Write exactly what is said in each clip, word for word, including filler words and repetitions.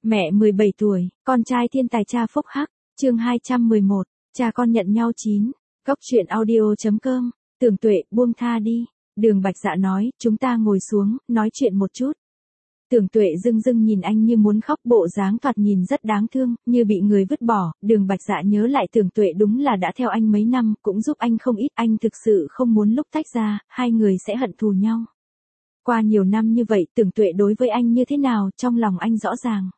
Mẹ mười bảy tuổi, con trai thiên tài cha phúc hắc, chương hai trăm mười một, cha con nhận nhau chín, góc truyện audio.com, Tưởng Tuệ, buông tha đi. Đường Bạch Dạ nói, chúng ta ngồi xuống, nói chuyện một chút. Tưởng Tuệ dưng dưng nhìn anh như muốn khóc, bộ dáng thoạt nhìn rất đáng thương, như bị người vứt bỏ. Đường Bạch Dạ nhớ lại Tưởng Tuệ đúng là đã theo anh mấy năm, cũng giúp anh không ít, anh thực sự không muốn lúc tách ra, hai người sẽ hận thù nhau. Qua nhiều năm như vậy, Tưởng Tuệ đối với anh như thế nào, trong lòng anh rõ ràng.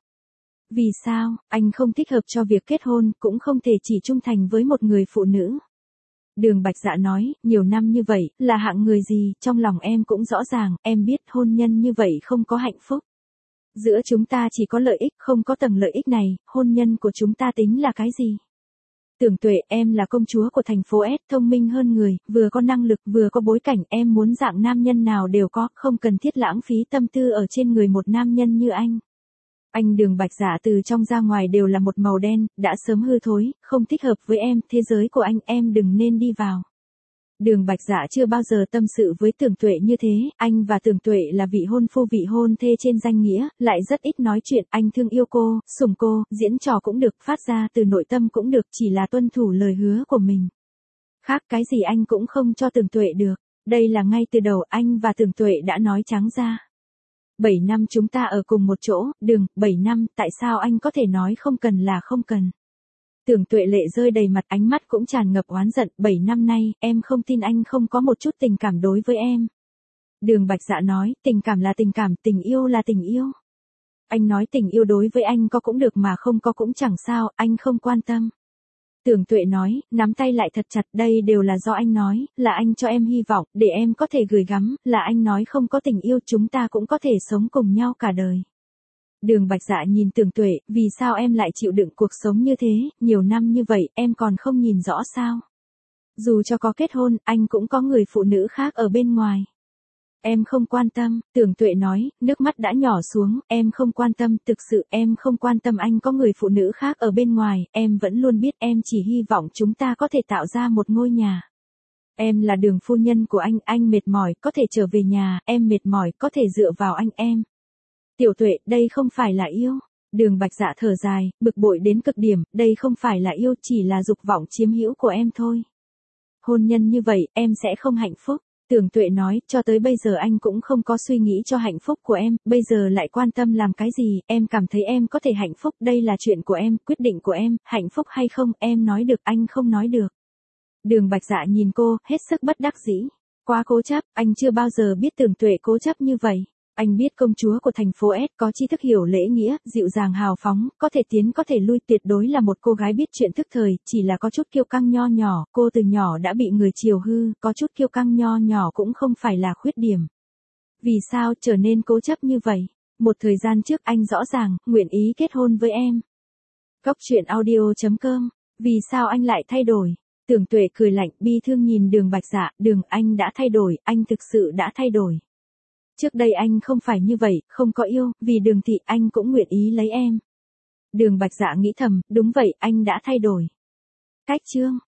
Vì sao, anh không thích hợp cho việc kết hôn, cũng không thể chỉ trung thành với một người phụ nữ. Đường Bạch Dạ nói, nhiều năm như vậy, là hạng người gì, trong lòng em cũng rõ ràng, em biết hôn nhân như vậy không có hạnh phúc. Giữa chúng ta chỉ có lợi ích, không có tầng lợi ích này, hôn nhân của chúng ta tính là cái gì? Tưởng Tuệ, em là công chúa của thành phố S, thông minh hơn người, vừa có năng lực, vừa có bối cảnh, em muốn dạng nam nhân nào đều có, không cần thiết lãng phí tâm tư ở trên người một nam nhân như anh. Anh Đường Bạch Dạ từ trong ra ngoài đều là một màu đen, đã sớm hư thối, không thích hợp với em, thế giới của anh em đừng nên đi vào. Đường Bạch Dạ chưa bao giờ tâm sự với Tưởng Tuệ như thế, anh và Tưởng Tuệ là vị hôn phu vị hôn thê trên danh nghĩa, lại rất ít nói chuyện, anh thương yêu cô, sủng cô, diễn trò cũng được, phát ra từ nội tâm cũng được, chỉ là tuân thủ lời hứa của mình. Khác cái gì anh cũng không cho Tưởng Tuệ được, đây là ngay từ đầu anh và Tưởng Tuệ đã nói trắng ra. Bảy năm chúng ta ở cùng một chỗ, đừng, bảy năm, tại sao anh có thể nói không cần là không cần. Tưởng Tuệ lệ rơi đầy mặt, ánh mắt cũng tràn ngập oán giận, bảy năm nay, em không tin anh không có một chút tình cảm đối với em. Đường Bạch Dạ nói, tình cảm là tình cảm, tình yêu là tình yêu. Anh nói tình yêu đối với anh có cũng được mà không có cũng chẳng sao, anh không quan tâm. Tưởng Tuệ nói, nắm tay lại thật chặt, đây đều là do anh nói, là anh cho em hy vọng, để em có thể gửi gắm, là anh nói không có tình yêu chúng ta cũng có thể sống cùng nhau cả đời. Đường Bạch Dạ nhìn Tưởng Tuệ, vì sao em lại chịu đựng cuộc sống như thế, nhiều năm như vậy, em còn không nhìn rõ sao? Dù cho có kết hôn, anh cũng có người phụ nữ khác ở bên ngoài. Em không quan tâm, Tưởng Tuệ nói, nước mắt đã nhỏ xuống, em không quan tâm, thực sự em không quan tâm anh có người phụ nữ khác ở bên ngoài, em vẫn luôn biết em chỉ hy vọng chúng ta có thể tạo ra một ngôi nhà. Em là Đường phu nhân của anh, anh mệt mỏi, có thể trở về nhà, em mệt mỏi, có thể dựa vào anh em. Tiểu Tuệ, đây không phải là yêu. Đường Bạch Dạ thở dài, bực bội đến cực điểm, đây không phải là yêu, chỉ là dục vọng chiếm hữu của em thôi. Hôn nhân như vậy, em sẽ không hạnh phúc. Tưởng Tuệ nói, cho tới bây giờ anh cũng không có suy nghĩ cho hạnh phúc của em, bây giờ lại quan tâm làm cái gì, em cảm thấy em có thể hạnh phúc, đây là chuyện của em, quyết định của em, hạnh phúc hay không, em nói được, anh không nói được. Đường Bạch Dạ nhìn cô, hết sức bất đắc dĩ. Quá cố chấp, anh chưa bao giờ biết Tưởng Tuệ cố chấp như vậy. Anh biết công chúa của thành phố S có tri thức hiểu lễ nghĩa, dịu dàng hào phóng, có thể tiến có thể lui, tuyệt đối là một cô gái biết chuyện thức thời, chỉ là có chút kiêu căng nho nhỏ, cô từ nhỏ đã bị người chiều hư, có chút kiêu căng nho nhỏ cũng không phải là khuyết điểm. Vì sao trở nên cố chấp như vậy? Một thời gian trước anh rõ ràng, nguyện ý kết hôn với em. Góc truyện audio.com, vì sao anh lại thay đổi? Tưởng Tuệ cười lạnh, bi thương nhìn Đường Bạch Dạ, Đường, anh đã thay đổi, anh thực sự đã thay đổi. Trước đây anh không phải như vậy, không có yêu, vì Đường thị anh cũng nguyện ý lấy em. Đường Bạch Dạ nghĩ thầm, đúng vậy, anh đã thay đổi. Cách chương